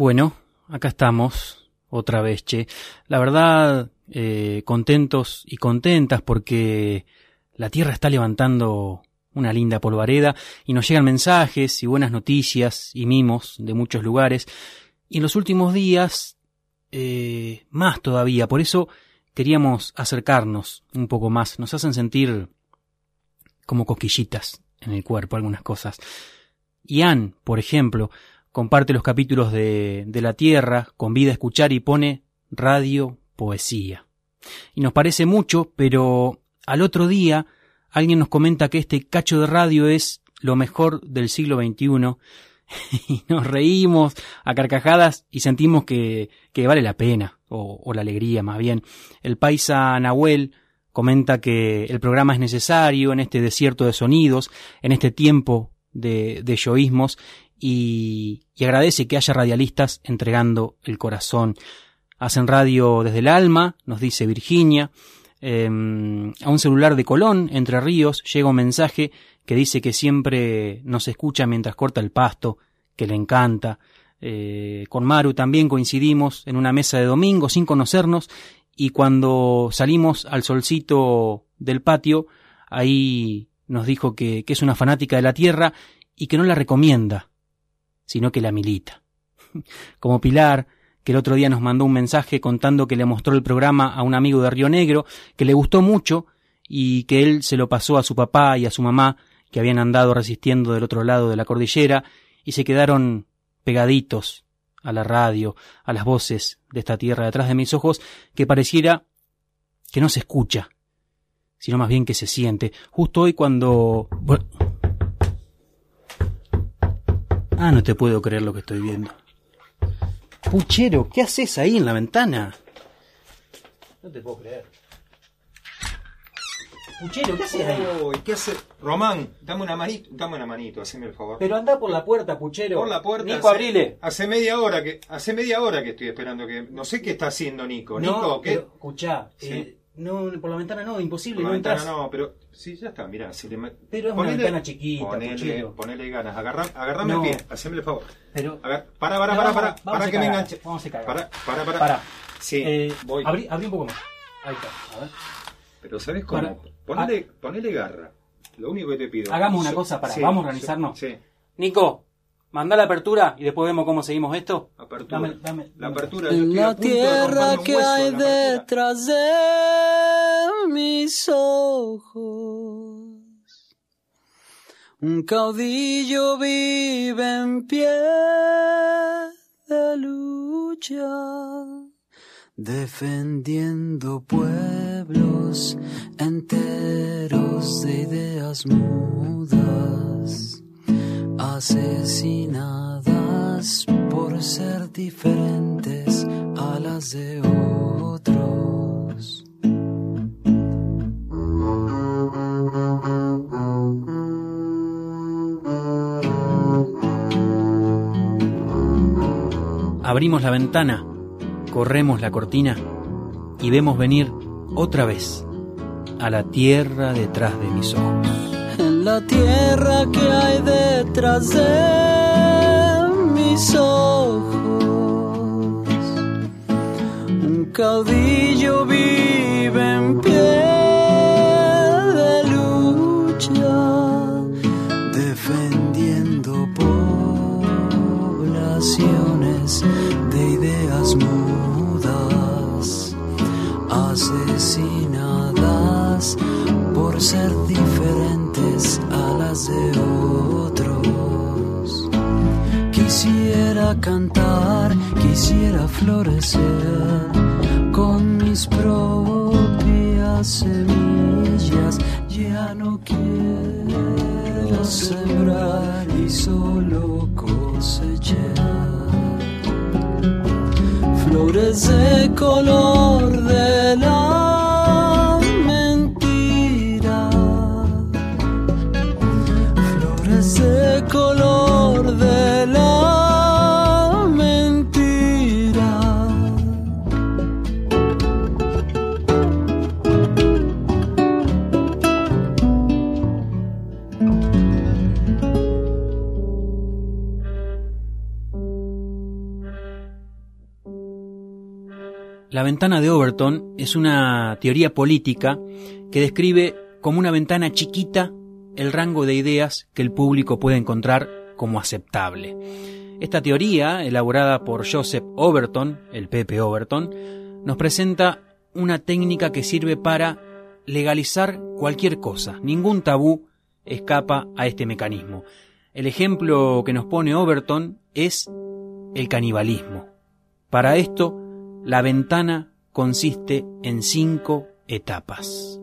Bueno, acá estamos, otra vez, che. La verdad, contentos y contentas porque la Tierra está levantando una linda polvareda y nos llegan mensajes y buenas noticias y mimos de muchos lugares. Y en los últimos días, más todavía. Por eso queríamos acercarnos un poco más. Nos hacen sentir como cosquillitas en el cuerpo algunas cosas. Ian, por ejemplo, comparte los capítulos de La Tierra, convida a escuchar y pone radio poesía. Y nos parece mucho, pero al otro día alguien nos comenta que este cacho de radio es lo mejor del siglo XXI y nos reímos a carcajadas y sentimos que vale la pena, o la alegría más bien. El paisa Nahuel comenta que el programa es necesario en este desierto de sonidos, en este tiempo de yoísmos, y agradece que haya radialistas entregando el corazón. Hacen radio desde el alma, nos dice Virginia. A un celular de Colón, Entre Ríos, llega un mensaje que dice que siempre nos escucha mientras corta el pasto, que le encanta. Con Maru también coincidimos en una mesa de domingo sin conocernos, y cuando salimos al solcito del patio, ahí nos dijo que es una fanática de La Tierra y que no la recomienda, sino que la milita. Como Pilar, que el otro día nos mandó un mensaje contando que le mostró el programa a un amigo de Río Negro, que le gustó mucho y que él se lo pasó a su papá y a su mamá, que habían andado resistiendo del otro lado de la cordillera y se quedaron pegaditos a la radio, a las voces de esta tierra detrás de mis ojos, que pareciera que no se escucha, sino más bien que se siente. Justo hoy cuando... no te puedo creer lo que estoy viendo. Puchero, ¿qué haces ahí en la ventana? No te puedo creer. Puchero, ¿qué haces ahí? ¿Qué hace? Román, dame una manito, haceme el favor. Pero anda por la puerta, Puchero. Por la puerta. Nico, abrile. Hace media hora que estoy esperando que... No sé qué está haciendo Nico. Nico, ¿qué? Pero, escuchá, sí. No, por la ventana no, imposible, por la no ventana entras. No, pero sí, ya está, mirá. Pero es una ventana chiquita, Puchero. Ponele ganas, agarrame el pie, haceme el favor. Pero... Para que me enganche. Vamos a cagar. Para. Sí, voy. Abrí un poco más. Ahí está, a ver. Pero ¿sabes cómo? Ponele garra. Lo único que te pido. Hagamos una cosa, vamos a organizarnos. Sí. Nico, mandá la apertura y después vemos cómo seguimos esto. Apertura. Dame. La apertura. En la tierra que hay detrás de mis ojos, un caudillo vive en pie de lucha, defendiendo pueblos enteros de ideas mudas, asesinadas por ser diferentes a las de otros. Abrimos la ventana, corremos la cortina y vemos venir otra vez a la tierra detrás de mis ojos. En la tierra que hay detrás de mis ojos, un caudillo vive en pie de lucha, defendiendo poblaciones de ideas mudas, asesinadas por ser diferentes a las de otros. Quisiera cantar, quisiera florecer con mis propias semillas. Ya no quiero sembrar y solo cosechar flores de color de la mentira, flores de color de la mentira. La ventana de Overton es una teoría política que describe como una ventana chiquita el rango de ideas que el público puede encontrar como aceptable. Esta teoría, elaborada por Joseph Overton, el Pepe Overton, nos presenta una técnica que sirve para legalizar cualquier cosa. Ningún tabú escapa a este mecanismo. El ejemplo que nos pone Overton es el canibalismo. Para esto, la ventana consiste en 5 etapas.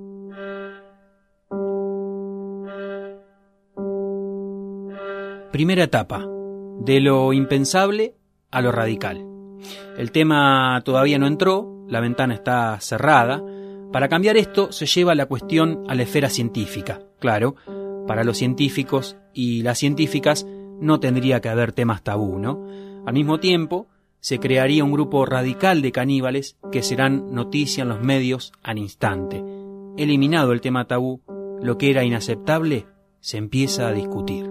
Primera etapa, de lo impensable a lo radical. El tema todavía no entró, la ventana está cerrada. Para cambiar esto se lleva la cuestión a la esfera científica. Claro, para los científicos y las científicas no tendría que haber temas tabú, ¿no? Al mismo tiempo, se crearía un grupo radical de caníbales que serán noticia en los medios al instante. Eliminado el tema tabú, lo que era inaceptable se empieza a discutir.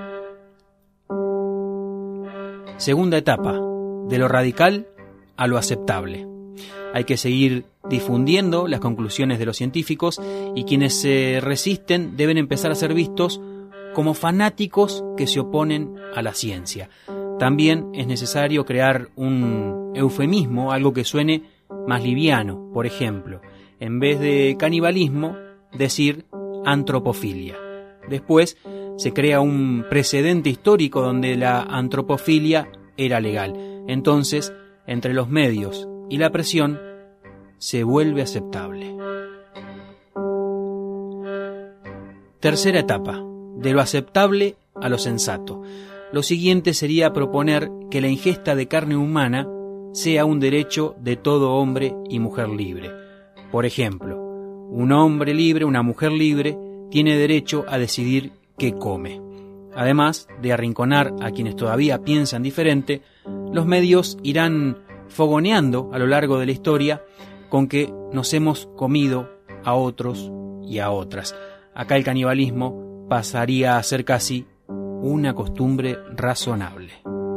Segunda etapa, de lo radical a lo aceptable. Hay que seguir difundiendo las conclusiones de los científicos y quienes se resisten deben empezar a ser vistos como fanáticos que se oponen a la ciencia. También es necesario crear un eufemismo, algo que suene más liviano. Por ejemplo, en vez de canibalismo, decir antropofilia. Después se crea un precedente histórico donde la antropofilia era legal. Entonces, entre los medios y la presión, se vuelve aceptable. Tercera etapa, de lo aceptable a lo sensato. Lo siguiente sería proponer que la ingesta de carne humana sea un derecho de todo hombre y mujer libre. Por ejemplo, un hombre libre, una mujer libre, tiene derecho a decidir qué come. Además de arrinconar a quienes todavía piensan diferente, los medios irán fogoneando a lo largo de la historia con que nos hemos comido a otros y a otras. Acá el canibalismo pasaría a ser casi una costumbre razonable.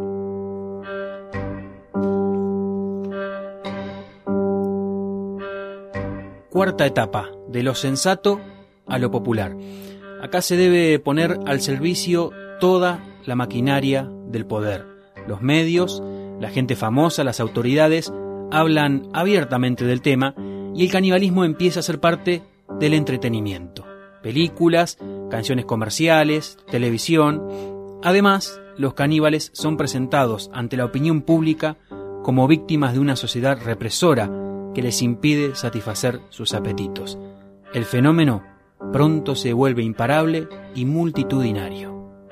Cuarta etapa, de lo sensato a lo popular. Acá se debe poner al servicio toda la maquinaria del poder. Los medios, la gente famosa, las autoridades hablan abiertamente del tema y el canibalismo empieza a ser parte del entretenimiento. Películas, canciones comerciales, televisión. Además, los caníbales son presentados ante la opinión pública como víctimas de una sociedad represora que les impide satisfacer sus apetitos. El fenómeno pronto se vuelve imparable y multitudinario.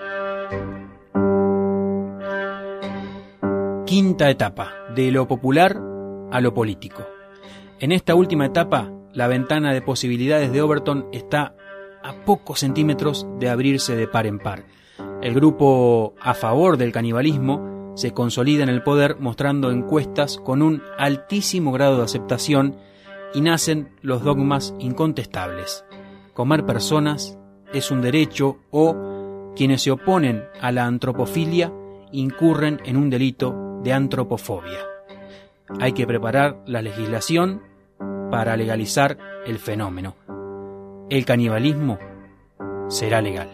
Quinta etapa, de lo popular a lo político. En esta última etapa, la ventana de posibilidades de Overton está a pocos centímetros de abrirse de par en par. El grupo a favor del canibalismo se consolida en el poder mostrando encuestas con un altísimo grado de aceptación y nacen los dogmas incontestables. Comer personas es un derecho o quienes se oponen a la antropofilia incurren en un delito de antropofobia. Hay que preparar la legislación para legalizar el fenómeno. El canibalismo será legal.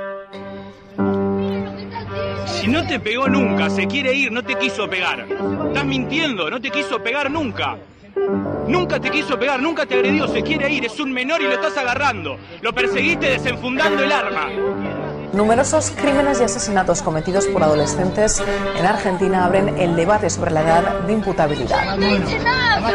Si no te pegó nunca, se quiere ir, no te quiso pegar. Estás mintiendo, no te quiso pegar nunca. Nunca te quiso pegar, nunca te agredió, se quiere ir, es un menor y lo estás agarrando. Lo perseguiste desenfundando el arma. Numerosos crímenes y asesinatos cometidos por adolescentes en Argentina abren el debate sobre la edad de imputabilidad. No dice nada,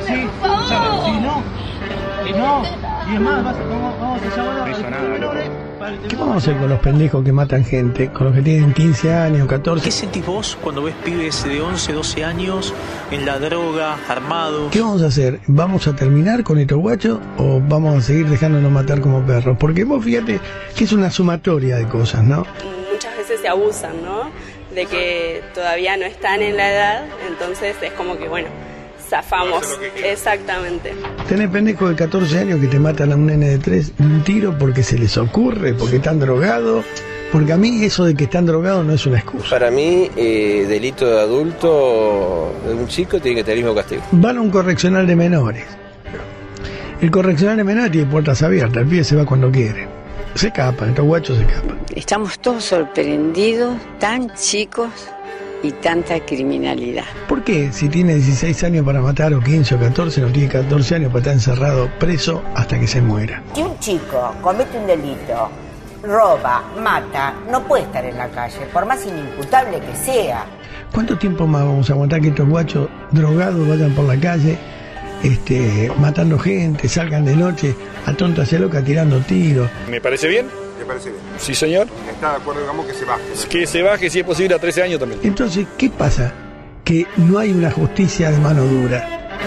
y es más, vamos a llamar ¿Qué vamos a hacer con los pendejos que matan gente? Con los que tienen 15 años, 14. ¿Qué sentís vos cuando ves pibes de 11, 12 años en la droga, armados? ¿Qué vamos a hacer? ¿Vamos a terminar con estos guachos o vamos a seguir dejándonos matar como perros? Porque vos fíjate que es una sumatoria de cosas, ¿no? Muchas veces se abusan, ¿no? De que todavía no están en la edad, entonces es como que, bueno, zafamos. Exactamente. Tenés pendejos de 14 años que te matan a un nene de 3 de un tiro porque se les ocurre, porque están drogados, Porque a mí eso de que están drogados no es una excusa. Para mí, delito de adulto de un chico tiene que tener el mismo castigo. Van a un correccional de menores. El correccional de menores tiene puertas abiertas, el pibe se va cuando quiere. Se escapan, estos guachos se escapan. Estamos todos sorprendidos, tan chicos y tanta criminalidad. ¿Por qué si tiene 16 años para matar o 15 o 14, no tiene 14 años para estar encerrado preso hasta que se muera? Si un chico comete un delito, roba, mata, no puede estar en la calle, por más inimputable que sea. ¿Cuánto tiempo más vamos a aguantar que estos guachos drogados vayan por la calle, matando gente, salgan de noche a tontas y locas tirando tiros? ¿Me parece bien? ¿Me parece bien? Sí, señor. ¿Está de acuerdo, digamos, que se baje? Que se baje, si es posible, a 13 años también. Entonces, ¿qué pasa? Que no hay una justicia de mano dura.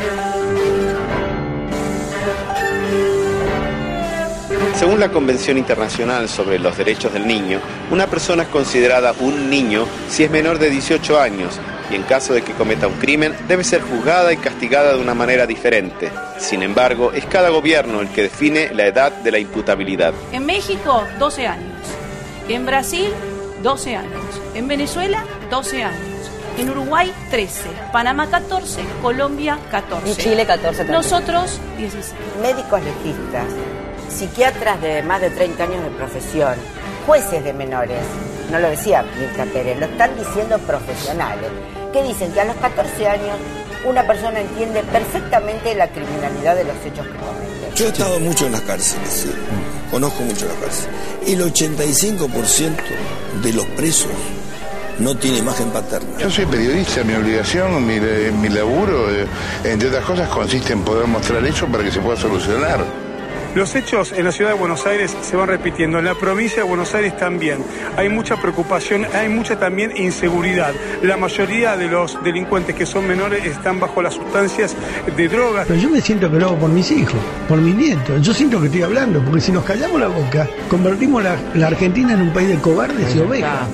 Según la Convención Internacional sobre los Derechos del Niño, una persona es considerada un niño si es menor de 18 años y en caso de que cometa un crimen debe ser juzgada y castigada de una manera diferente. Sin embargo, es cada gobierno el que define la edad de la imputabilidad. En México, 12 años. En Brasil, 12 años. En Venezuela, 12 años. En Uruguay, 13. Panamá, 14. Colombia, 14. Y Chile, 14 también. Nosotros, 16. Médicos legistas, psiquiatras de más de 30 años de profesión, jueces de menores, no lo decía Mirta Pérez, lo están diciendo profesionales, que dicen que a los 14 años una persona entiende perfectamente la criminalidad de los hechos que comete. Yo he estado mucho en las cárceles, ¿sí? Conozco mucho las cárceles. El 85% de los presos no tiene imagen paterna. Yo soy periodista, mi obligación, mi laburo, entre otras cosas, consiste en poder mostrar eso para que se pueda solucionar. Los hechos en la ciudad de Buenos Aires se van repitiendo, en la provincia de Buenos Aires también. Hay mucha preocupación, hay mucha también inseguridad. La mayoría de los delincuentes que son menores están bajo las sustancias de drogas. Pero yo me siento que lo hago por mis hijos, por mis nietos. Yo siento que estoy hablando, porque si nos callamos la boca, convertimos la Argentina en un país de cobardes y ovejas.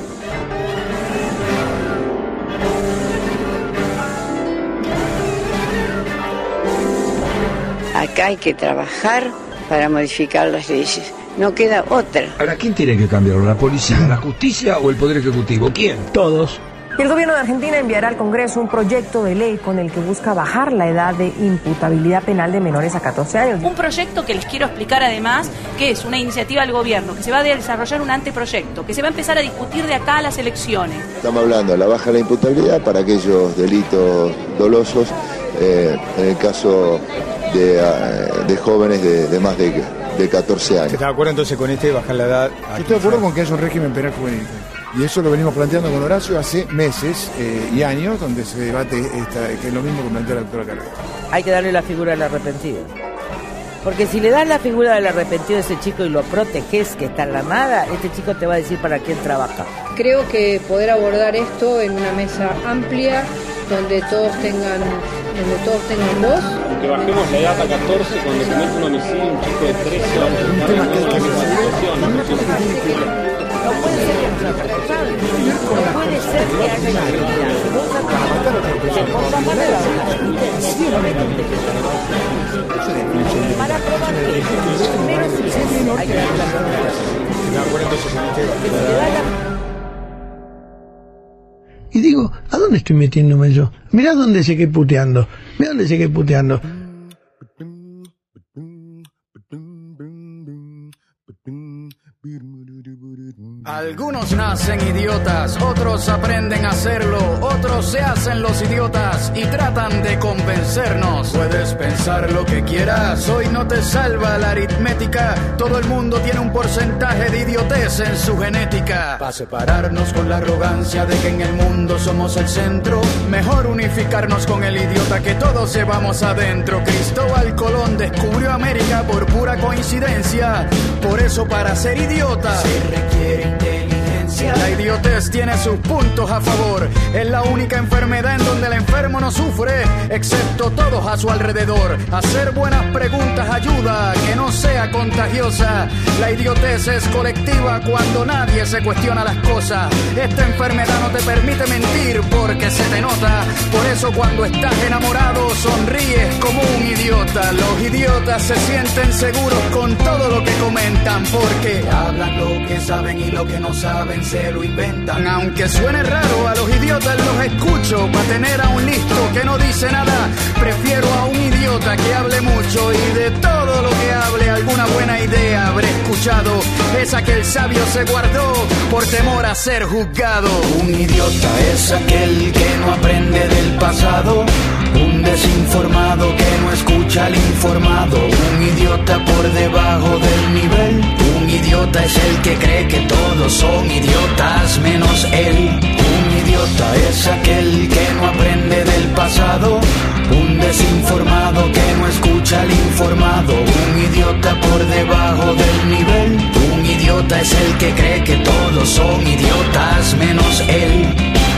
Acá hay que trabajar para modificar las leyes. No queda otra. Ahora, ¿quién tiene que cambiarlo? ¿La policía, la justicia o el Poder Ejecutivo? ¿Quién? Todos. El gobierno de Argentina enviará al Congreso un proyecto de ley con el que busca bajar la edad de imputabilidad penal de menores a 14 años. Un proyecto que les quiero explicar además, que es una iniciativa del gobierno, que se va a desarrollar un anteproyecto, que se va a empezar a discutir de acá a las elecciones. Estamos hablando de la baja de la imputabilidad para aquellos delitos dolosos, en el caso de jóvenes de más de 14 años. ¿Estás de acuerdo entonces con bajar la edad? Yo estoy de acuerdo con que haya un régimen penal juvenil. Y eso lo venimos planteando con Horacio hace meses y años, donde se debate que es lo mismo que plantea la doctora Carrera. Hay que darle la figura del arrepentido. Porque si le das la figura del arrepentido a ese chico y lo proteges, que está en la nada, este chico te va a decir para quién trabaja. Creo que poder abordar esto en una mesa amplia, donde todos tengan voz. Que bajemos la edad a 14 cuando comete un homicidio, un chico de 13 años. No puede ser que haya impunidad. Para probar que primero sí hay que dar la Y digo, ¿a dónde estoy metiéndome yo? Mirá dónde llegué puteando. Mirá dónde llegué puteando. Algunos nacen idiotas, otros aprenden a hacerlo, otros se hacen los idiotas y tratan de convencernos. Puedes pensar lo que quieras, hoy no te salva la aritmética. Todo el mundo tiene un porcentaje de idiotez en su genética. Para separarnos con la arrogancia de que en el mundo somos el centro, mejor unificarnos con el idiota que todos llevamos adentro. Cristóbal Colón descubrió América por pura coincidencia. Por eso para ser idiota se requiere inteligencia. La idiotez idiotez tiene sus puntos a favor. Es la única enfermedad en donde el enfermo no sufre, excepto todos a su alrededor. Hacer buenas preguntas ayuda a que no sea contagiosa. La idiotez es colectiva cuando nadie se cuestiona las cosas. Esta enfermedad no te permite mentir porque se te nota. Por eso cuando estás enamorado sonríes como un idiota. Los idiotas se sienten seguros con todo lo que comentan, porque hablan lo que saben y lo que no saben se lo inventan. Aunque suene raro, a los idiotas los escucho. Para tener a un listo que no dice nada, prefiero a un idiota que hable mucho. Y de todo lo que hable, alguna buena idea habré escuchado. Esa que el sabio se guardó por temor a ser juzgado. Un idiota es aquel que no aprende del pasado, un desinformado que no escucha al informado, un idiota por debajo del nivel. Un idiota es el que cree que todos son idiotas menos él. Un idiota es aquel que no aprende del pasado, un desinformado que no escucha al informado, un idiota por debajo del nivel. Un idiota es el que cree que todos son idiotas menos él.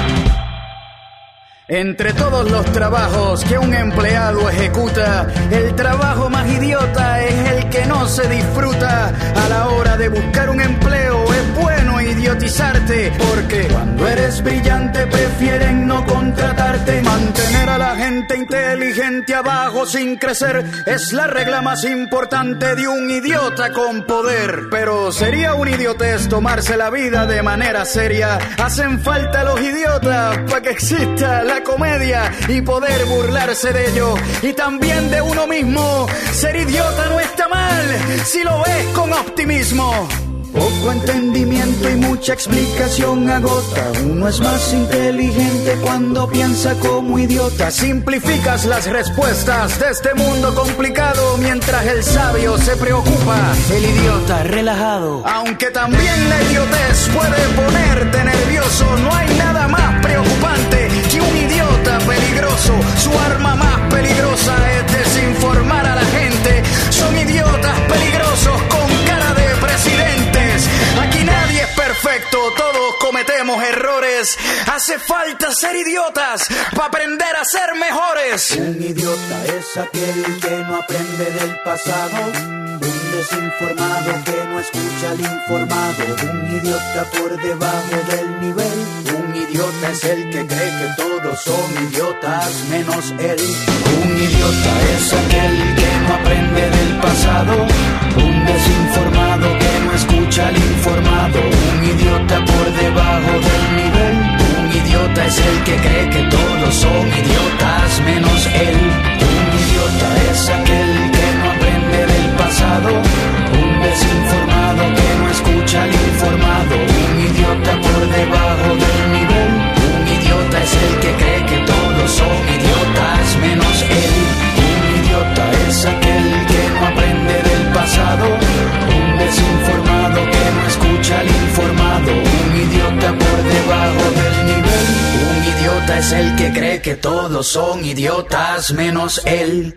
Entre todos los trabajos que un empleado ejecuta, el trabajo más idiota es el que no se disfruta. A la hora de buscar un empleo es bueno idiotizarte, porque cuando eres brillante prefieren no contratarte. Mantener a la gente inteligente abajo sin crecer es la regla más importante de un idiota con poder. Pero sería un idiotez tomarse la vida de manera seria. Hacen falta los idiotas para que exista la comedia y poder burlarse de ellos y también de uno mismo. Ser idiota no está mal si lo ves con optimismo. Poco entendimiento y mucha explicación agota. Uno es más inteligente cuando piensa como idiota. Simplificas las respuestas de este mundo complicado, mientras el sabio se preocupa, el idiota relajado. Aunque también la idiotez puede ponerte nervioso, no hay nada más preocupante que un idiota peligroso. Su arma más peligrosa es desinformar a la gente. Son idiotas peligrosos con cara de presidentes. Aquí nadie es perfecto, todos cometemos errores. Hace falta ser idiotas para aprender a ser mejores. Un idiota es aquel que no aprende del pasado, un desinformado que no escucha al informado, un idiota por debajo del nivel. Un idiota es el que cree que todos son idiotas menos él. Un idiota es aquel que no aprende del pasado, un desinformado que no escucha al informado, un idiota por debajo del nivel. Un idiota es el que cree que todos son idiotas menos él. Un idiota es aquel que no aprende del pasado, un desinformado que no escucha al informado, un idiota por debajo del nivel. Un idiota es el que cree que todos son idiotas menos él. Un idiota es aquel que no aprende del pasado, un desinformado que no escucha al informado, un idiota por debajo del nivel. Un idiota es el que cree que todos son idiotas menos él.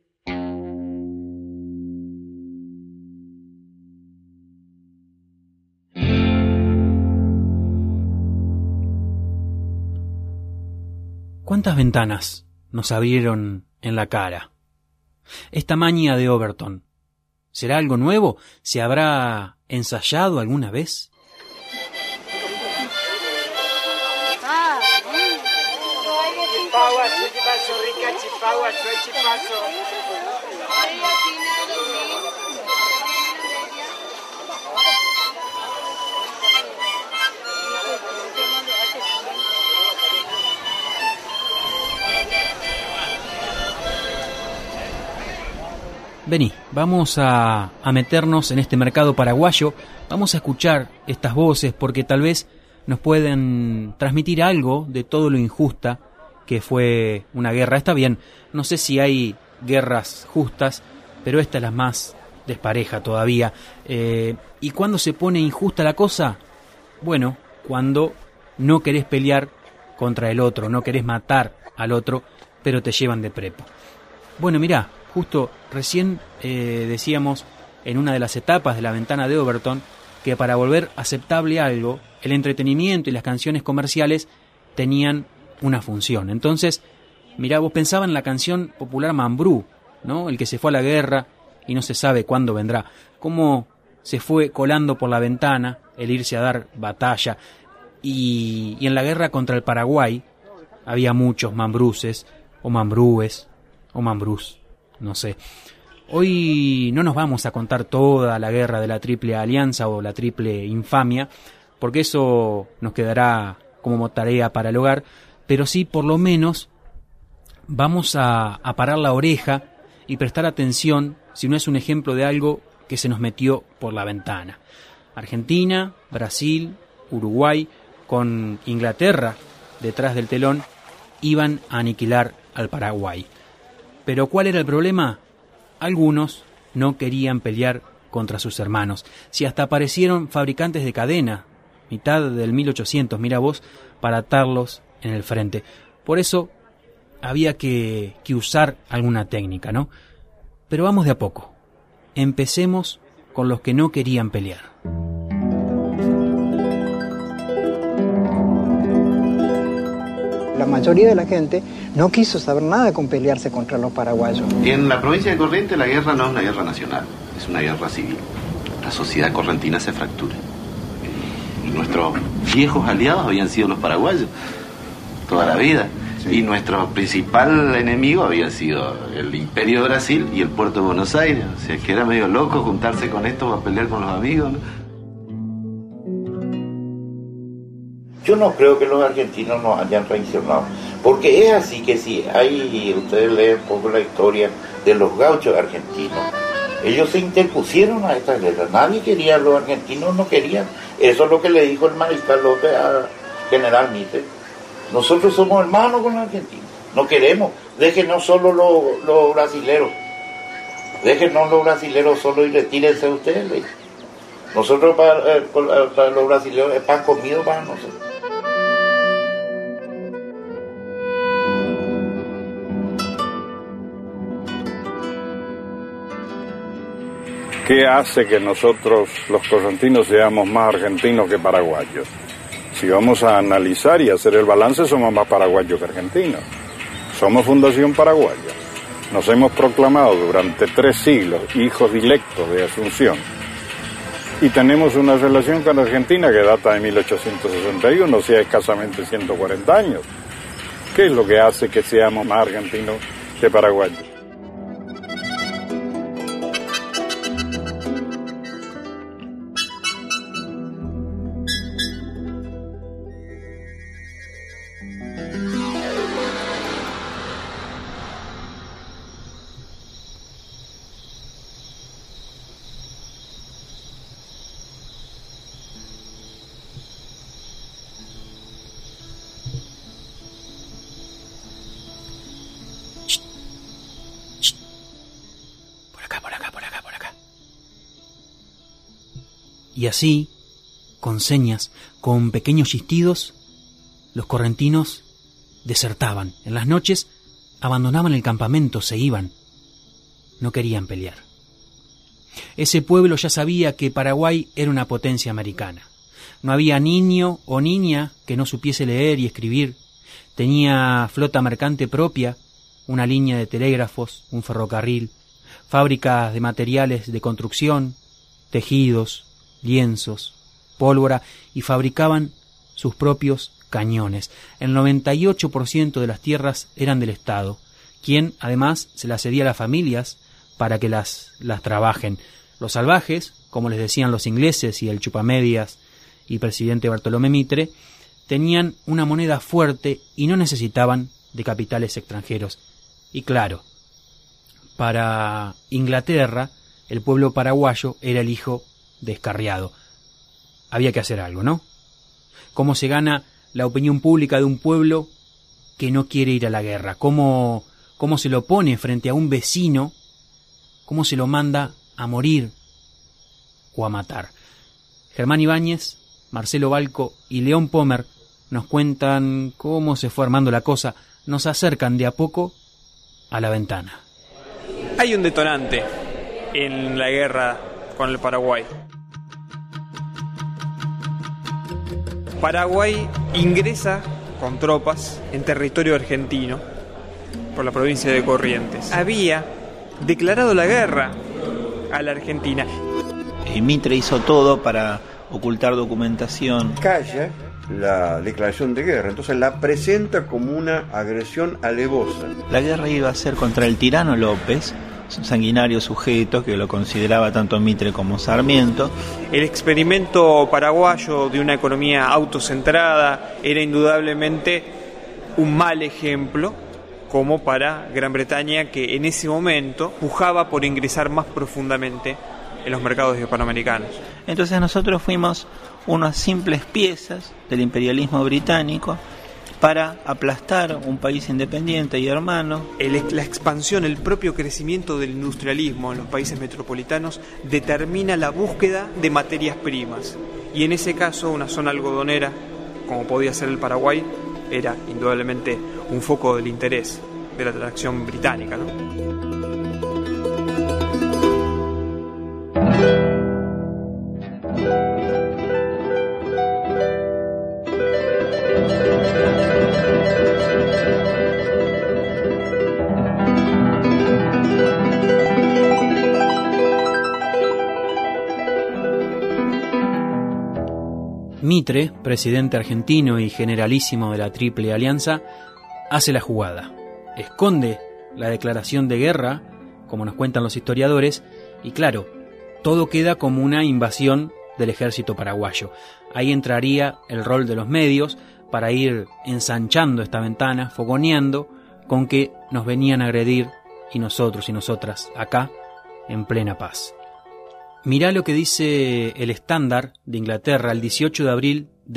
¿Cuántas ventanas nos abrieron en la cara? Esta maña de Overton, ¿será algo nuevo? ¿Se habrá ensayado alguna vez? Vení, vamos a meternos en este mercado paraguayo, vamos a escuchar estas voces porque tal vez nos pueden transmitir algo de todo lo injusta que fue una guerra. Está bien, no sé si hay guerras justas, pero esta es la más despareja todavía. ¿Y cuándo se pone injusta la cosa? Bueno, cuando no querés pelear contra el otro, no querés matar al otro, pero te llevan de prepo. Bueno, mirá, justo recién decíamos en una de las etapas de la ventana de Overton que para volver aceptable algo el entretenimiento y las canciones comerciales tenían una función. Entonces, mirá, vos pensabas en la canción popular Mambrú, ¿no? El que se fue a la guerra y no se sabe cuándo vendrá. Cómo se fue colando por la ventana el irse a dar batalla. Y en la guerra contra el Paraguay había muchos mambruses, o mambrúes, o mambrús, no sé. Hoy no nos vamos a contar toda la guerra de la Triple Alianza o la Triple Infamia, porque eso nos quedará como tarea para el hogar, pero sí por lo menos vamos a parar la oreja y prestar atención si no es un ejemplo de algo que se nos metió por la ventana. Argentina, Brasil, Uruguay, con Inglaterra detrás del telón, iban a aniquilar al Paraguay. Pero ¿cuál era el problema? Algunos no querían pelear contra sus hermanos. Si hasta aparecieron fabricantes de cadena, mitad del 1800, mira vos, para atarlos en el frente. Por eso había que usar alguna técnica, ¿no? Pero vamos de a poco. Empecemos con los que no querían pelear. La mayoría de la gente no quiso saber nada con pelearse contra los paraguayos. En la provincia de Corrientes la guerra no es una guerra nacional, es una guerra civil. La sociedad correntina se fractura. Y nuestros viejos aliados habían sido los paraguayos toda la vida. Sí. Y nuestro principal enemigo había sido el Imperio de Brasil y el Puerto de Buenos Aires. O sea, que era medio loco juntarse con estos para pelear con los amigos, ¿no? Yo no creo que los argentinos nos hayan traicionado, porque es así que si hay, ustedes leen un poco la historia de los gauchos argentinos, ellos se interpusieron a esta guerra, nadie quería, los argentinos no querían, eso es lo que le dijo el mariscal López a General Mitre, nosotros somos hermanos con los argentinos, no queremos, déjenos solo los brasileros, déjenos los brasileros solo y retírense ustedes, nosotros para los brasileños es pan comido para nosotros. ¿Qué hace que nosotros, los correntinos, seamos más argentinos que paraguayos? Si vamos a analizar y hacer el balance, somos más paraguayos que argentinos. Somos Fundación Paraguaya. Nos hemos proclamado durante 3 siglos hijos directos de Asunción. Y tenemos una relación con Argentina que data de 1861, o sea, escasamente 140 años. ¿Qué es lo que hace que seamos más argentinos que paraguayos? Y así, con señas, con pequeños chistidos, los correntinos desertaban. En las noches abandonaban el campamento, se iban. No querían pelear. Ese pueblo ya sabía que Paraguay era una potencia americana. No había niño o niña que no supiese leer y escribir. Tenía flota mercante propia, una línea de telégrafos, un ferrocarril, fábricas de materiales de construcción, tejidos, lienzos, pólvora, y fabricaban sus propios cañones. El 98% de las tierras eran del Estado, quien además se las cedía a las familias para que las trabajen. Los salvajes, como les decían los ingleses y el chupamedias y presidente Bartolomé Mitre, tenían una moneda fuerte y no necesitaban de capitales extranjeros. Y claro, para Inglaterra, el pueblo paraguayo era el hijo descarriado. Había que hacer algo, ¿no? ¿Cómo se gana la opinión pública de un pueblo que no quiere ir a la guerra? ¿Cómo se lo pone frente a un vecino? ¿Cómo se lo manda a morir o a matar? Germán Ibáñez, Marcelo Balco y León Pomer nos cuentan cómo se fue armando la cosa, nos acercan de a poco a la ventana. Hay un detonante en la guerra con el Paraguay. Paraguay ingresa con tropas en territorio argentino por la provincia de Corrientes. Había declarado la guerra a la Argentina. Mitre hizo todo para ocultar documentación. Calla la declaración de guerra, entonces la presenta como una agresión alevosa. La guerra iba a ser contra el tirano López, un sanguinario sujeto que lo consideraba tanto Mitre como Sarmiento. El experimento paraguayo de una economía autocentrada era indudablemente un mal ejemplo, como para Gran Bretaña, que en ese momento pujaba por ingresar más profundamente en los mercados hispanoamericanos. Entonces nosotros fuimos unas simples piezas del imperialismo británico para aplastar un país independiente y hermano. La expansión, el propio crecimiento del industrialismo en los países metropolitanos determina la búsqueda de materias primas. Y en ese caso, una zona algodonera, como podía ser el Paraguay, era indudablemente un foco del interés de la atracción británica, ¿no? Mitre, presidente argentino y generalísimo de la Triple Alianza, hace la jugada. Esconde la declaración de guerra, como nos cuentan los historiadores, y claro, todo queda como una invasión del ejército paraguayo. Ahí entraría el rol de los medios para ir ensanchando esta ventana, fogoneando con que nos venían a agredir y nosotros y nosotras acá en plena paz. Mirá lo que dice el Estándar de Inglaterra el 18 de abril de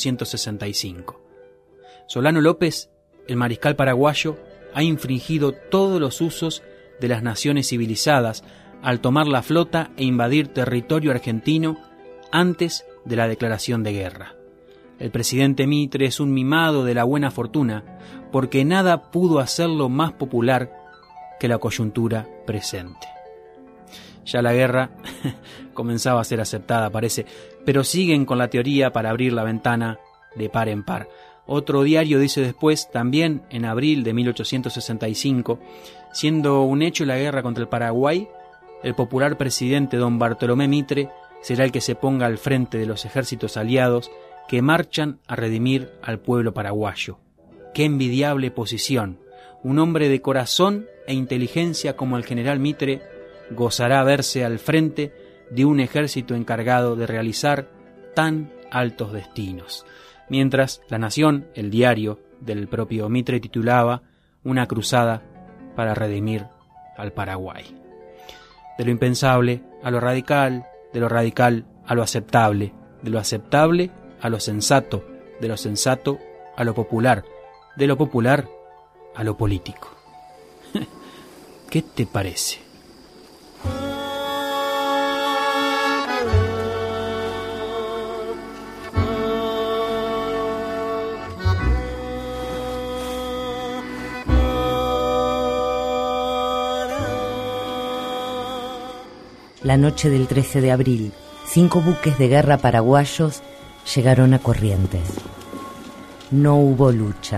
1865. Solano López, el mariscal paraguayo, ha infringido todos los usos de las naciones civilizadas al tomar la flota e invadir territorio argentino antes de la declaración de guerra. El presidente Mitre es un mimado de la buena fortuna porque nada pudo hacerlo más popular que la coyuntura presente. Ya la guerra comenzaba a ser aceptada, parece, pero siguen con la teoría para abrir la ventana de par en par. Otro diario dice después, también en abril de 1865, siendo un hecho la guerra contra el Paraguay, el popular presidente don Bartolomé Mitre será el que se ponga al frente de los ejércitos aliados que marchan a redimir al pueblo paraguayo. ¡Qué envidiable posición! Un hombre de corazón e inteligencia como el general Mitre gozará verse al frente de un ejército encargado de realizar tan altos destinos. Mientras La Nación, el diario del propio Mitre, titulaba Una cruzada para redimir al Paraguay. De lo impensable a lo radical, de lo radical a lo aceptable, de lo aceptable a lo sensato, de lo sensato a lo popular, de lo popular a lo político. ¿Qué te parece? La noche del 13 de abril, 5 buques de guerra paraguayos llegaron a Corrientes. No hubo lucha.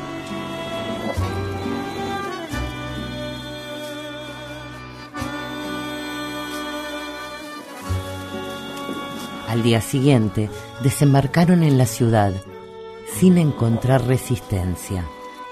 Al día siguiente, desembarcaron en la ciudad sin encontrar resistencia.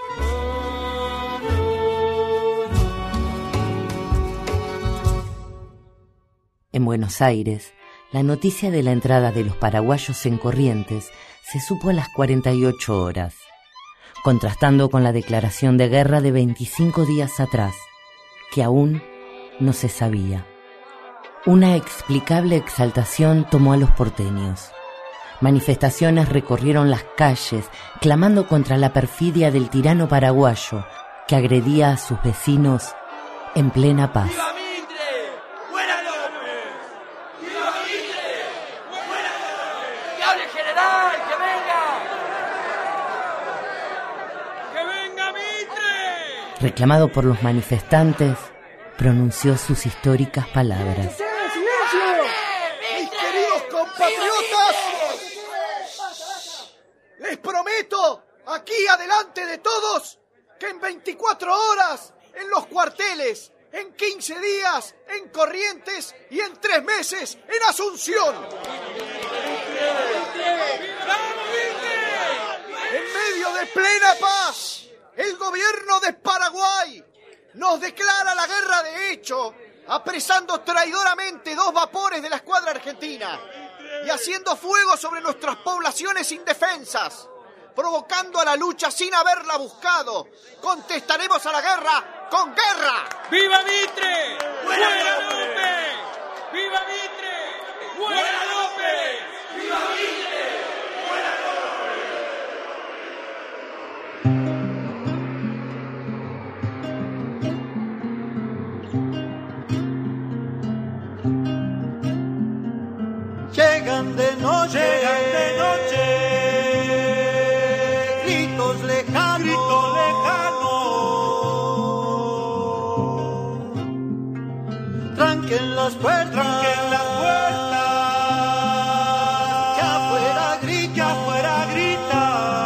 En Buenos Aires, la noticia de la entrada de los paraguayos en Corrientes se supo a las 48 horas, contrastando con la declaración de guerra de 25 días atrás, que aún no se sabía. Una explicable exaltación tomó a los porteños. Manifestaciones recorrieron las calles, clamando contra la perfidia del tirano paraguayo que agredía a sus vecinos en plena paz. Reclamado por los manifestantes, pronunció sus históricas palabras. ¡Silencio! ¡Mis queridos compatriotas! prometo, aquí adelante de todos, que en 24 horas, en los cuarteles, en 15 días, en Corrientes y en 3 meses, en Asunción. En medio de plena paz, el gobierno de Paraguay nos declara la guerra de hecho, apresando traidoramente 2 vapores de la escuadra argentina y haciendo fuego sobre nuestras poblaciones indefensas, provocando a la lucha sin haberla buscado. Contestaremos a la guerra con guerra. ¡Viva Mitre! ¡Fuera López! ¡Viva Mitre! ¡Fuera López! ¡Viva Mitre! ¡Fuera Llegan de noche, gritos lejanos, tranquen las puertas, que afuera grita,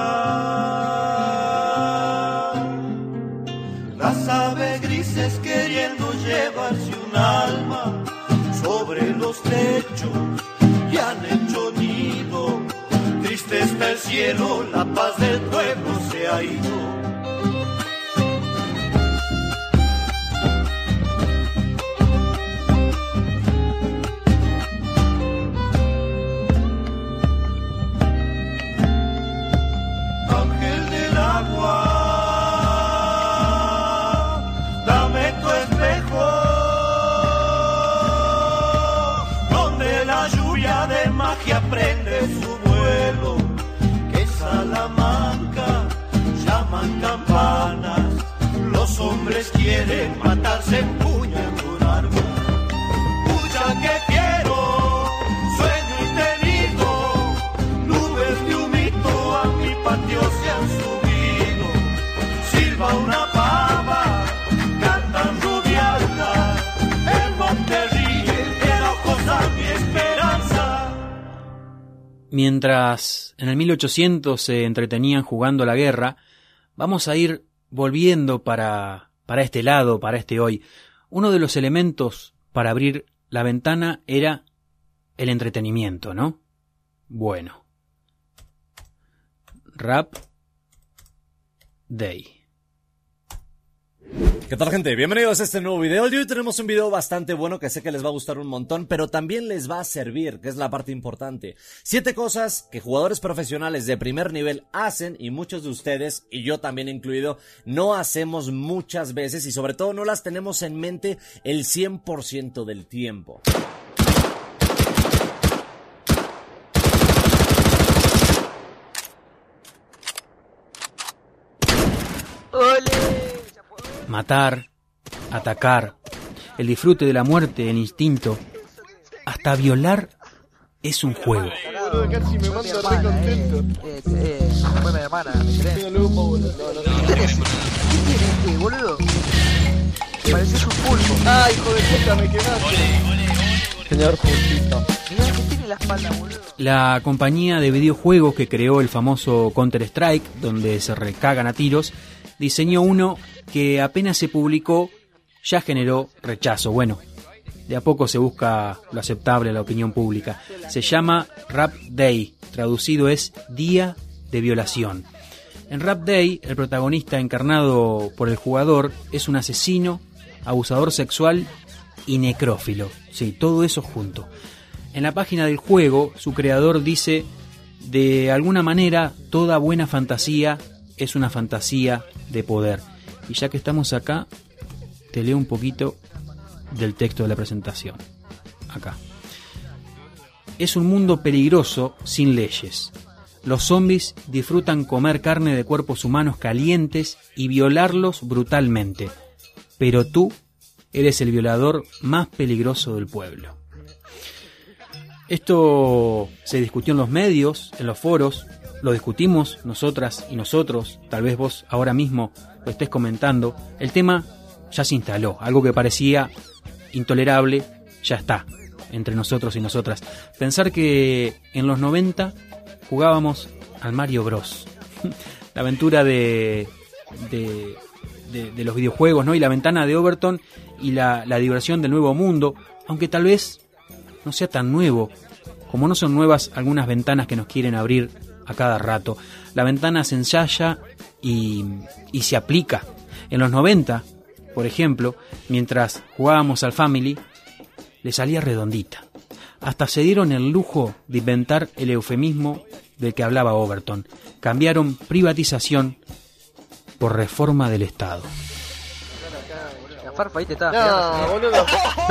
las aves grises queriendo llevarse un alma sobre los techos. Y han hecho nido, triste está el cielo, la paz del pueblo se ha ido. Ángel del agua, dame tu espejo. De magia prende su vuelo, que Salamanca llaman campanas, los hombres quieren matarse empuñando un arma. Pucha que quiero, sueño y te digo, nubes de humito a mi patio se han subido, silba una pava, cantan rubiata, el monte ríe, el ojos a mi esperanza. Mientras en el 1800 se entretenían jugando a la guerra, vamos a ir volviendo para este lado, para este hoy. Uno de los elementos para abrir la ventana era el entretenimiento, ¿no? Bueno. Rap Day. ¿Qué tal, gente? Bienvenidos a este nuevo video. Hoy tenemos un video bastante bueno que sé que les va a gustar un montón, pero también les va a servir, que es la parte importante. 7 cosas que jugadores profesionales de primer nivel hacen y muchos de ustedes, y yo también incluido, no hacemos muchas veces y sobre todo no las tenemos en mente el 100% del tiempo. Matar, atacar, el disfrute de la muerte, el instinto, hasta violar es un juego. Casi me mando re contento. Fue mi hermana, ¿me querés? ¿Qué tenés? ¿Qué tienes, boludo? Pareces un pulpo. Ah, hijo de puta, me quemaste. Señor Pulpito. Mirá que tiene la espalda, boludo. La compañía de videojuegos que creó el famoso Counter-Strike, donde se recagan a tiros, diseñó uno que apenas se publicó ya generó rechazo. Bueno, de a poco se busca lo aceptable a la opinión pública. Se llama Rap Day, traducido es Día de Violación. En Rap Day, el protagonista encarnado por el jugador es un asesino, abusador sexual y necrófilo. Sí, todo eso junto. En la página del juego, su creador dice: de alguna manera, toda buena fantasía es una fantasía de poder. Y ya que estamos acá, te leo un poquito del texto de la presentación. Acá. Es un mundo peligroso sin leyes. Los zombies disfrutan comer carne de cuerpos humanos calientes y violarlos brutalmente. Pero tú eres el violador más peligroso del pueblo. Esto se discutió en los medios, en los foros, lo discutimos nosotras y nosotros, tal vez vos ahora mismo lo estés comentando. El tema ya se instaló, algo que parecía intolerable ya está entre nosotros y nosotras. Pensar que en los 90 jugábamos al Mario Bros. la aventura de los videojuegos, ¿no? Y la ventana de Overton y la diversión del nuevo mundo, aunque tal vez no sea tan nuevo, como no son nuevas algunas ventanas que nos quieren abrir a cada rato. La ventana se ensaya y se aplica. En los 90, por ejemplo, mientras jugábamos al Family, le salía redondita. Hasta se dieron el lujo de inventar el eufemismo del que hablaba Overton. Cambiaron privatización por reforma del Estado. La Farfa ahí te está. No, boludo.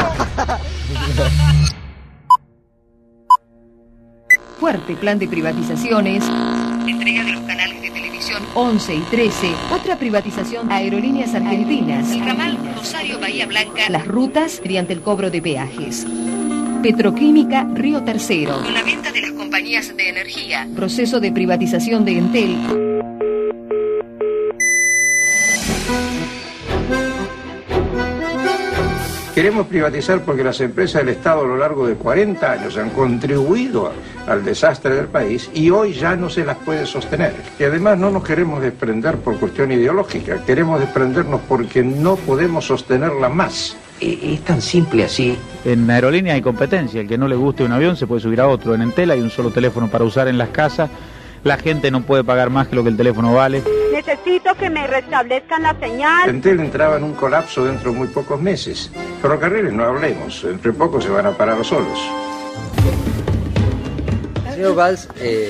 Fuerte plan de privatizaciones. Entrega de los canales de televisión 11 y 13. Otra privatización. Aerolíneas Argentinas. El ramal Rosario Bahía Blanca. Las rutas mediante el cobro de peajes. Petroquímica Río Tercero. Con la venta de las compañías de energía. Proceso de privatización de Entel. Queremos privatizar porque las empresas del Estado a lo largo de 40 años han contribuido al desastre del país y hoy ya no se las puede sostener. Y además no nos queremos desprender por cuestión ideológica, queremos desprendernos porque no podemos sostenerla más. Es tan simple así. En aerolínea hay competencia, el que no le guste un avión se puede subir a otro. En Entel hay un solo teléfono para usar en las casas, la gente no puede pagar más que lo que el teléfono vale. Necesito que me restablezcan la señal. Entel entraba en un colapso dentro de muy pocos meses. Ferrocarriles no hablemos, entre poco se van a parar solos. El señor Valls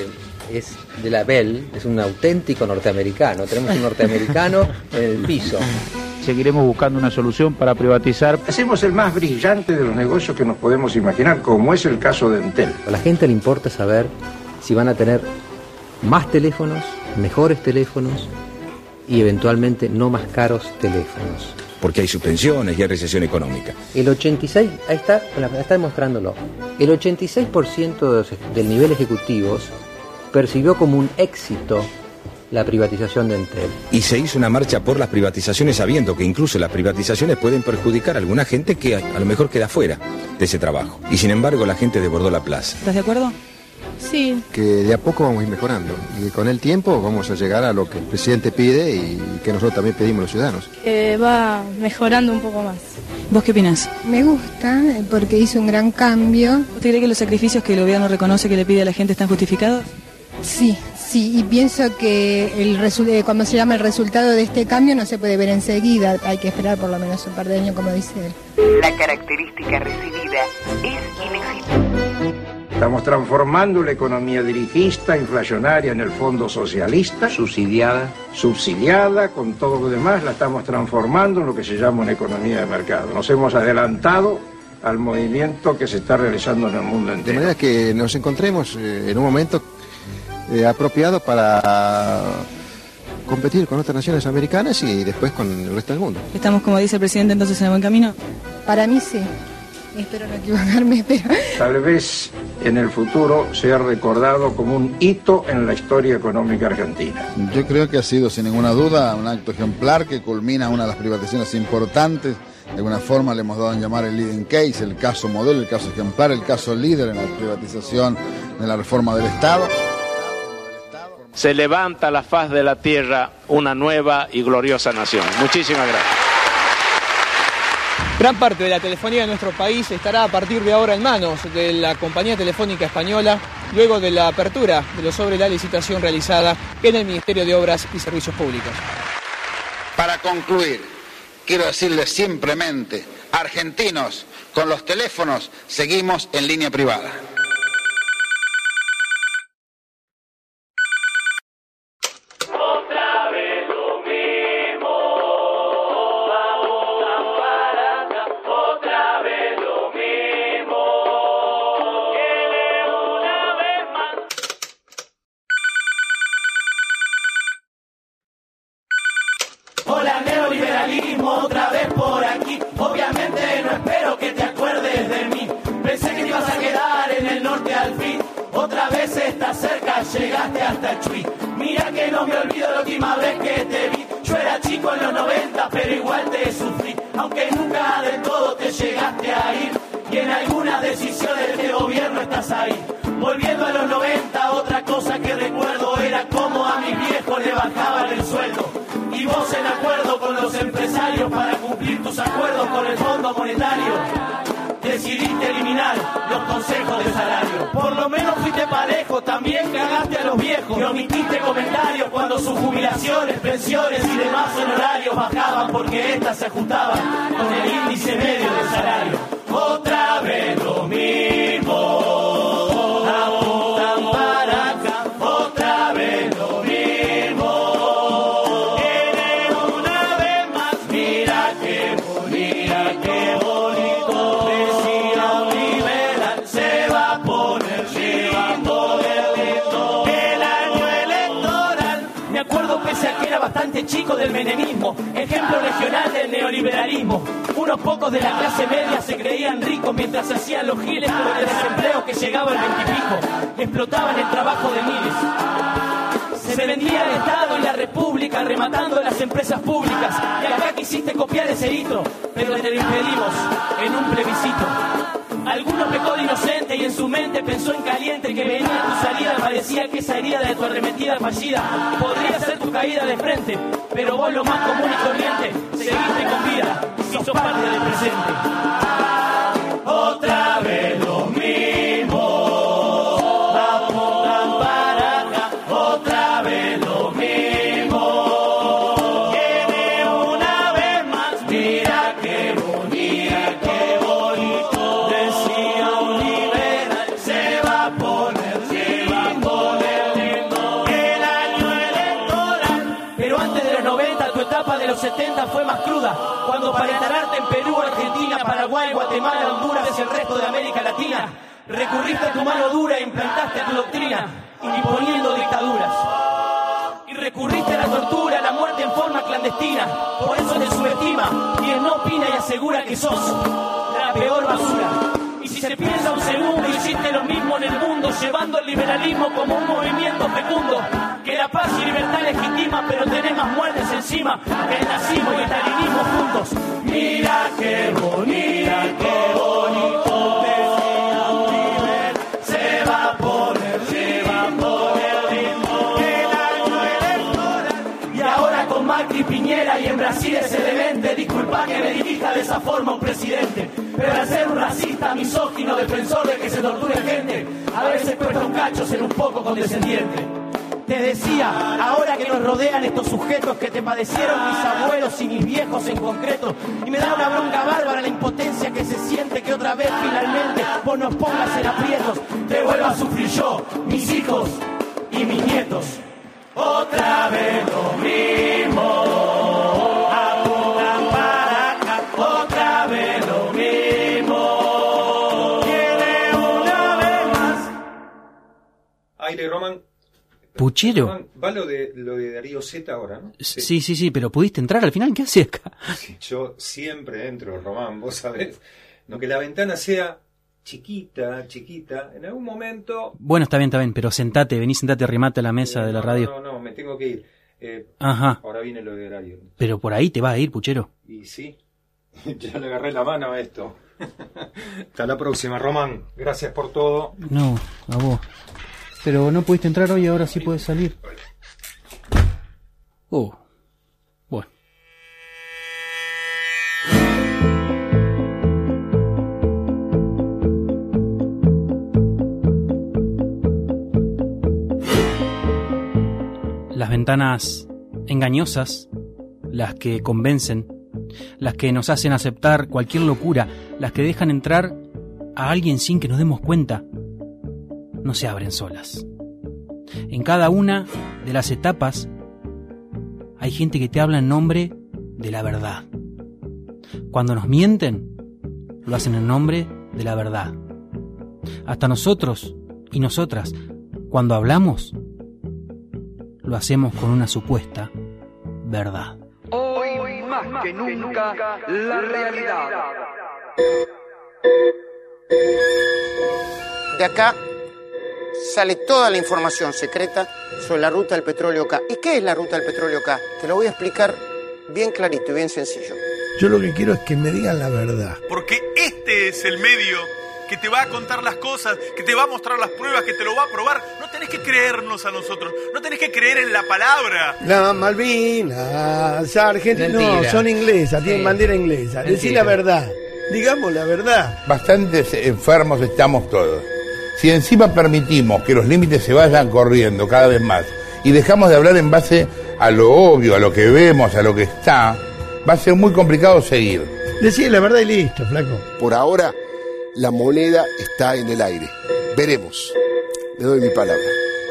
es de la Bell, es un auténtico norteamericano. Tenemos un norteamericano en el piso. Seguiremos buscando una solución para privatizar. Hacemos el más brillante de los negocios que nos podemos imaginar, como es el caso de Entel. A la gente le importa saber si van a tener más teléfonos, mejores teléfonos y eventualmente no más caros teléfonos. Porque hay suspensiones y hay recesión económica. El 86%, ahí está demostrándolo, el 86% del nivel ejecutivos percibió como un éxito la privatización de Entel. Y se hizo una marcha por las privatizaciones sabiendo que incluso las privatizaciones pueden perjudicar a alguna gente que a lo mejor queda fuera de ese trabajo. Y sin embargo la gente desbordó la plaza. ¿Estás de acuerdo? Sí. Que de a poco vamos a ir mejorando y con el tiempo vamos a llegar a lo que el presidente pide y que nosotros también pedimos los ciudadanos. Va mejorando un poco más. ¿Vos qué opinás? Me gusta porque hizo un gran cambio. ¿Usted cree que los sacrificios que el gobierno reconoce que le pide a la gente están justificados? Sí, y pienso que cuando se llama el resultado de este cambio no se puede ver enseguida, hay que esperar por lo menos un par de años, como dice él. La característica recibida es inexistente. Estamos transformando la economía dirigista, inflacionaria, en el fondo socialista. Subsidiada, con todo lo demás, la estamos transformando en lo que se llama una economía de mercado. Nos hemos adelantado al movimiento que se está realizando en el mundo entero. De manera que nos encontremos en un momento apropiado para competir con otras naciones americanas y después con el resto del mundo. ¿Estamos, como dice el presidente, entonces en el buen camino? Para mí sí. Espero no equivocarme, pero... Tal vez en el futuro sea recordado como un hito en la historia económica argentina. Yo creo que ha sido sin ninguna duda un acto ejemplar que culmina una de las privatizaciones importantes. De alguna forma le hemos dado en llamar el leading case, el caso modelo, el caso ejemplar, el caso líder en la privatización de la reforma del Estado. Se levanta a la faz de la tierra una nueva y gloriosa nación. Muchísimas gracias. Gran parte de la telefonía de nuestro país estará a partir de ahora en manos de la compañía telefónica española, luego de la apertura de lo sobre la licitación realizada en el Ministerio de Obras y Servicios Públicos. Para concluir, quiero decirles simplemente, argentinos, con los teléfonos seguimos en línea privada. Hola, neoliberalismo, otra vez por aquí. Obviamente no espero que te acuerdes de mí. Pensé que te ibas a quedar en el norte al fin. Otra vez estás cerca, llegaste hasta Chuy. Mira que no me olvido la última vez que te vi. Yo era chico en los 90, pero igual te sufrí. Aunque nunca del todo te llegaste a ir. Y en algunas decisiones de gobierno estás ahí. Volviendo a los 90, otra cosa que recuerdo era como a mis viejos bajaban el sueldo. Y vos en acuerdo con los empresarios para cumplir tus acuerdos con el Fondo Monetario, decidiste eliminar los consejos de salario. Por lo menos fuiste parejo, también cagaste a los viejos y omitiste comentarios cuando sus jubilaciones, pensiones y demás honorarios bajaban porque éstas se ajustaban con el índice medio del salario. Otra vez lo mismo. Bastante chico del menemismo, ejemplo regional del neoliberalismo. Unos pocos de la clase media se creían ricos mientras se hacían los giles por el desempleo que llegaba al 20 y pico. Explotaban el trabajo de miles. Se vendía el Estado y la República rematando las empresas públicas. Y acá quisiste copiar ese hito, pero te lo impedimos en un plebiscito. Alguno pecó de inocente y en su mente pensó en caliente que venía tu salida. Parecía que esa herida de tu arremetida fallida podría ser tu caída de frente, pero vos lo más común y corriente seguiste con vida y sos parte del presente. Otra vez lo mismo. Apuntan para acá. Otra vez lo mismo. Viene una vez más. Mira qué bonita, qué bonito. Decía un liberal, se va a poner lindo. El año electoral. Pero antes de los 90, tu etapa de los 70 fue más cruda. Cuando para instalarte en Perú, Argentina, Paraguay, Guatemala, Honduras y el resto de América Latina, recurriste a tu mano dura e implantaste tu doctrina, imponiendo dictaduras. Y recurriste a la tortura, a la muerte en forma clandestina. Por eso te subestima, quien no opina y asegura que sos la peor basura. Y si se piensa un segundo, hiciste lo mismo en el mundo, llevando el liberalismo como un movimiento fecundo, que la paz y libertad legitima, pero tenés más muertes encima que el nazismo y el stalinismo juntos. Mira qué bonito, qué bonito, decía un liberal, se va a poner lindo, el año electoral. Y ahora con Macri, Piñera y en Brasil ese demente, disculpa que me dirija de esa forma un presidente, pero al ser un racista, misógino, defensor de que se torture gente, a veces cuesta un cacho ser un poco condescendiente. Te decía, ahora que nos rodean estos sujetos que te padecieron mis abuelos y mis viejos en concreto, y me da una bronca bárbara la impotencia que se siente que otra vez finalmente vos nos pongas en aprietos, te vuelvo a sufrir yo, mis hijos y mis nietos. Otra vez lo mismo, apuntan para acá, otra vez lo mismo, tiene una vez más. Aire, Román. Puchero. Va lo de Darío Z ahora, ¿no? Sí, pero pudiste entrar al final. ¿Qué haces acá? Yo siempre entro, Román, vos sabés. Lo que la ventana sea chiquita, en algún momento... Bueno, está bien, pero sentate, arrimate a la mesa de la radio. No, me tengo que ir. Ajá. Ahora viene lo de Darío. Pero por ahí te va a ir, Puchero. Y sí, ya le agarré la mano a esto. Hasta la próxima, Román. Gracias por todo. No, a vos. Pero no pudiste entrar hoy, ahora sí puedes salir. Bueno. Las ventanas engañosas, las que convencen, las que nos hacen aceptar cualquier locura, las que dejan entrar a alguien sin que nos demos cuenta, no se abren solas. En cada una de las etapas hay gente que te habla en nombre de la verdad. Cuando nos mienten, lo hacen en nombre de la verdad. Hasta nosotros y nosotras, cuando hablamos, lo hacemos con una supuesta verdad. Hoy más que nunca, la realidad. De acá sale toda la información secreta sobre la ruta del petróleo K. ¿Y qué es la ruta del petróleo K? Te lo voy a explicar bien clarito y bien sencillo. Yo lo que quiero es que me digan la verdad. Porque este es el medio que te va a contar las cosas, que te va a mostrar las pruebas, que te lo va a probar. No tenés que creernos a nosotros, no tenés que creer en la palabra. No, Malvinas, Argentina, no, son inglesas, tienen bandera inglesa. Decí la verdad, digamos la verdad. Bastante enfermos estamos todos. Si encima permitimos que los límites se vayan corriendo cada vez más y dejamos de hablar en base a lo obvio, a lo que vemos, a lo que está, va a ser muy complicado seguir. Decí la verdad y listo, flaco. Por ahora, la moneda está en el aire. Veremos. Le doy mi palabra.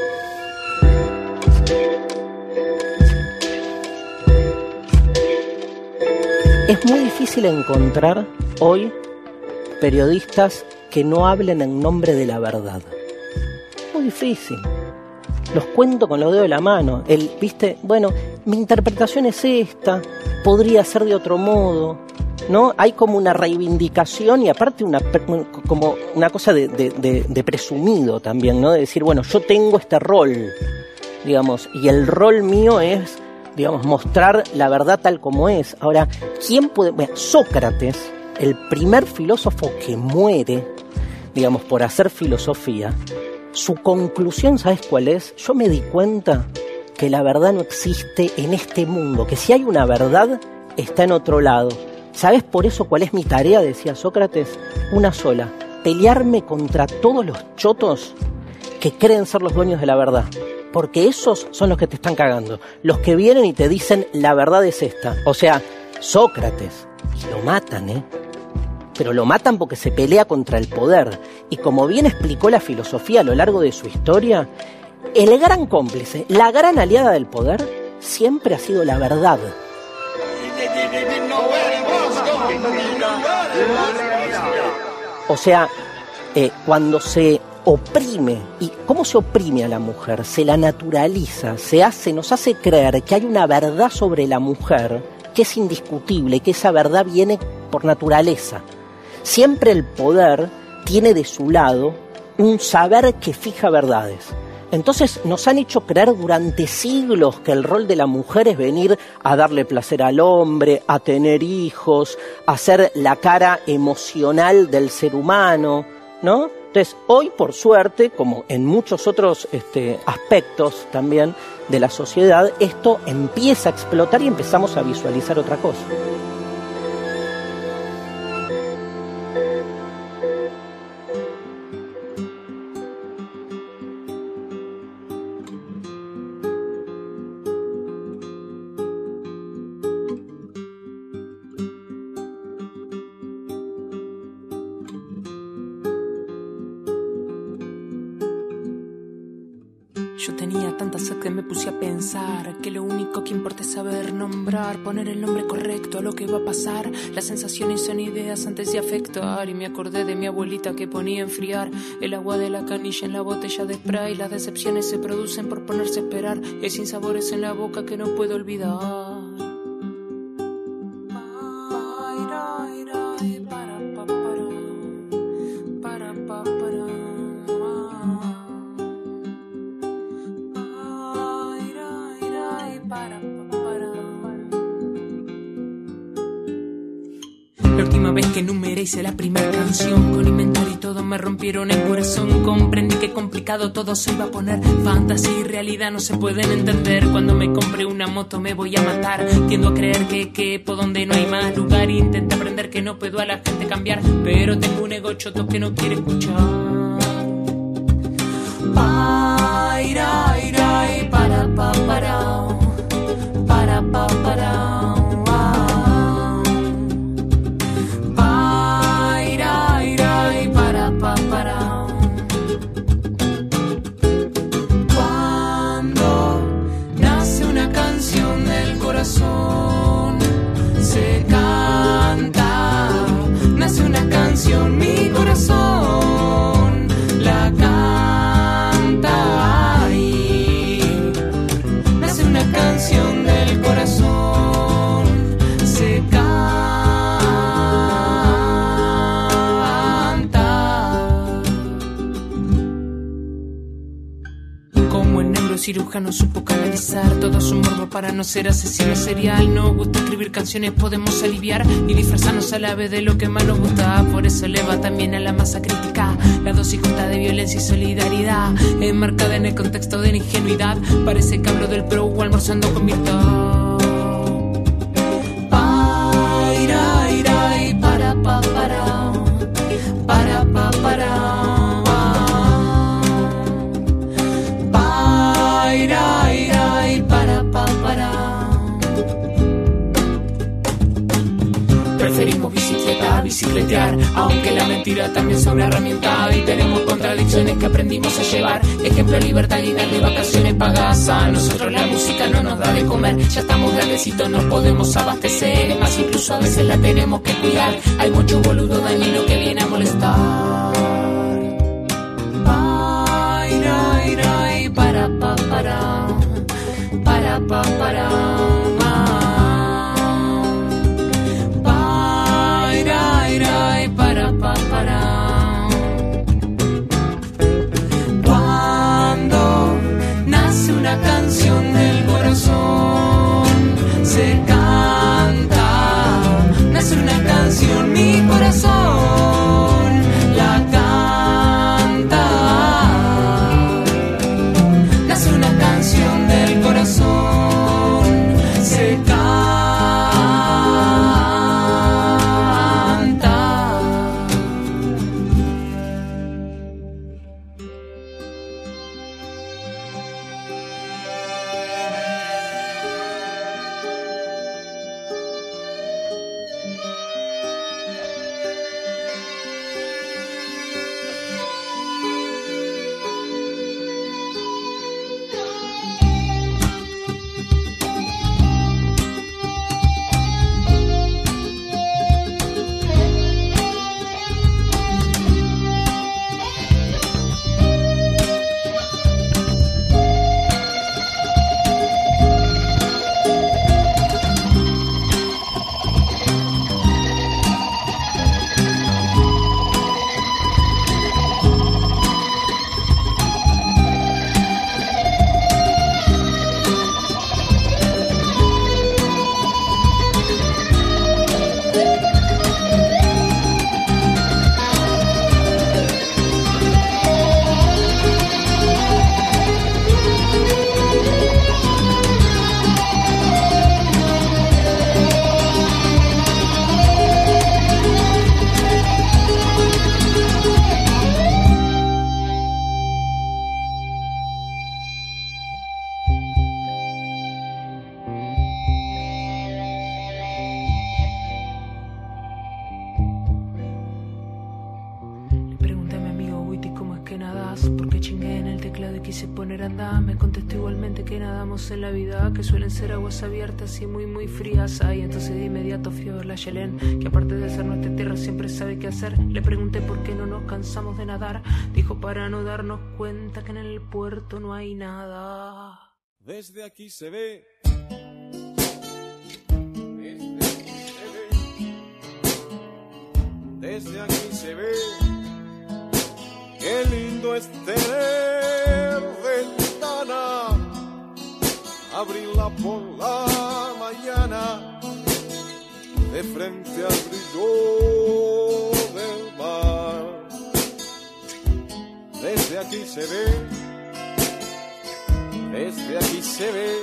Es muy difícil encontrar hoy periodistas que no hablen en nombre de la verdad. Muy difícil. Los cuento con los dedos de la mano. ¿Viste? Bueno, mi interpretación es esta, podría ser de otro modo, ¿no? Hay como una reivindicación y aparte como una cosa de presumido también, ¿no? De decir, bueno, yo tengo este rol, digamos, y el rol mío es, digamos, mostrar la verdad tal como es. Ahora, ¿quién puede...? Bueno, Sócrates, el primer filósofo que muere, digamos, por hacer filosofía, su conclusión, ¿sabes cuál es? Yo me di cuenta que la verdad no existe en este mundo, que si hay una verdad, está en otro lado. ¿Sabes por eso cuál es mi tarea? Decía Sócrates. Una sola: pelearme contra todos los chotos que creen ser los dueños de la verdad. Porque esos son los que te están cagando. Los que vienen y te dicen, la verdad es esta. O sea, Sócrates. Y lo matan, pero lo matan porque se pelea contra el poder. Y como bien explicó la filosofía a lo largo de su historia, el gran cómplice, la gran aliada del poder, siempre ha sido la verdad. O sea, cuando se oprime, ¿y cómo se oprime a la mujer? Se la naturaliza, nos hace creer que hay una verdad sobre la mujer que es indiscutible, que esa verdad viene por naturaleza. Siempre el poder tiene de su lado un saber que fija verdades. Entonces nos han hecho creer durante siglos que el rol de la mujer es venir a darle placer al hombre, a tener hijos, a ser la cara emocional del ser humano, ¿no? Entonces, hoy, por suerte, como en muchos otros aspectos también de la sociedad, esto empieza a explotar y empezamos a visualizar otra cosa. Yo tenía tanta sed que me puse a pensar que lo único que importa es saber nombrar, poner el nombre correcto a lo que va a pasar. Las sensaciones son ideas antes de afectar. Y me acordé de mi abuelita que ponía a enfriar el agua de la canilla en la botella de spray. Las decepciones se producen por ponerse a esperar. Hay sinsabores en la boca que no puedo olvidar. La última vez que enumeré hice la primera canción con inventario y todo me rompieron el corazón. Comprendí que complicado todo se iba a poner. Fantasía y realidad no se pueden entender. Cuando me compré una moto me voy a matar. Tiendo a creer que quepo donde no hay más lugar. Intenté aprender que no puedo a la gente cambiar, pero tengo un ego choto que no quiere escuchar. Para pa para para pa para. Cuando nace una canción del corazón, se canta. Nace una canción, mi corazón la canta. Y nace una cirujano supo canalizar todo su morbo para no ser asesino serial. No gusta escribir canciones, podemos aliviar y disfrazarnos a la vez de lo que más nos gusta. Por eso eleva también a la masa crítica la dosis justa de violencia y solidaridad, enmarcada en el contexto de la ingenuidad. Parece que hablo del pro o almorzando con Mirta. Para pa para pa preferimos bicicletear, aunque la mentira también sea una herramienta. Y tenemos contradicciones que aprendimos a llevar. Ejemplo, libertad y darle vacaciones pagadas. A nosotros la música no nos da de comer. Ya estamos grandecitos, nos podemos abastecer. Es más, incluso a veces la tenemos que cuidar. Hay mucho boludo dañino que viene a molestar. Cuando nace una canción del corazón, se canta. Nace una canción, mi corazón la canta. Nace una canción del corazón, se canta. En la vida que suelen ser aguas abiertas y muy frías. Ay, entonces de inmediato fui a ver la Yelén, que aparte de ser nuestra tierra siempre sabe qué hacer. Le pregunté por qué no nos cansamos de nadar. Dijo para no darnos cuenta que en el puerto no hay nada. Desde aquí se ve. Desde aquí se ve. Qué lindo es tener ventana, abrirla por la mañana, de frente al brillo del mar. Desde aquí se ve, desde aquí se ve,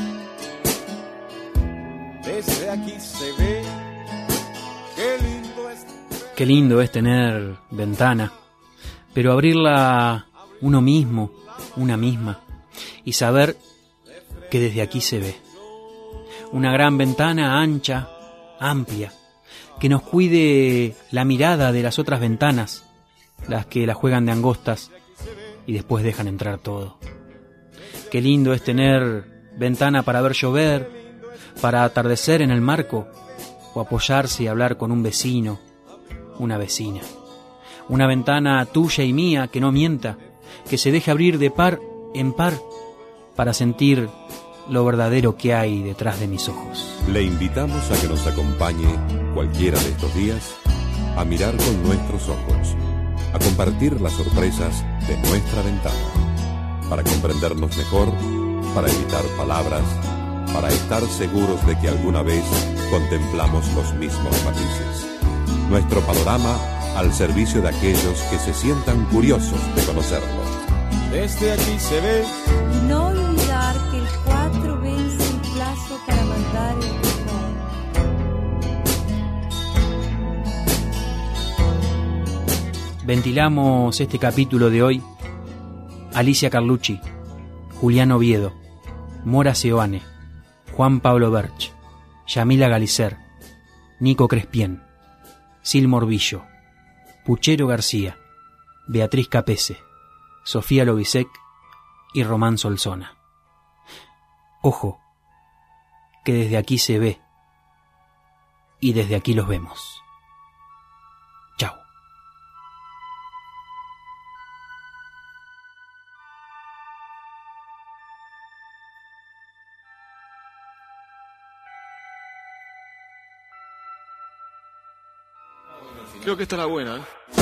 desde aquí se ve, qué lindo es. Qué lindo es tener ventana, pero abrirla uno mismo, una misma, y saber que desde aquí se ve. Una gran ventana ancha, amplia, que nos cuide la mirada de las otras ventanas, las que la juegan de angostas y después dejan entrar todo. Qué lindo es tener ventana para ver llover, para atardecer en el marco, o apoyarse y hablar con un vecino, una vecina. Una ventana tuya y mía que no mienta, que se deje abrir de par en par para sentir lo verdadero que hay detrás de mis ojos. Le invitamos a que nos acompañe cualquiera de estos días a mirar con nuestros ojos, a compartir las sorpresas de nuestra ventana, para comprendernos mejor para evitar palabras, para estar seguros de que alguna vez contemplamos los mismos matices. Nuestro panorama al servicio de aquellos que se sientan curiosos de conocerlo. Desde aquí se ve. No olvidar que el 4 vence el plazo para mandar el perdón. Ventilamos este capítulo de hoy Alicia Carlucci, Julián Oviedo, Mora Seoane, Juan Pablo Berch, Yamila Galicer, Nico Crespien, Sil Morbillo, Puchero García, Beatriz Capese, Sofía Lobisek y Román Solsona. Ojo, que desde aquí se ve y desde aquí los vemos. Chao. Creo que esta es la buena, ¿eh?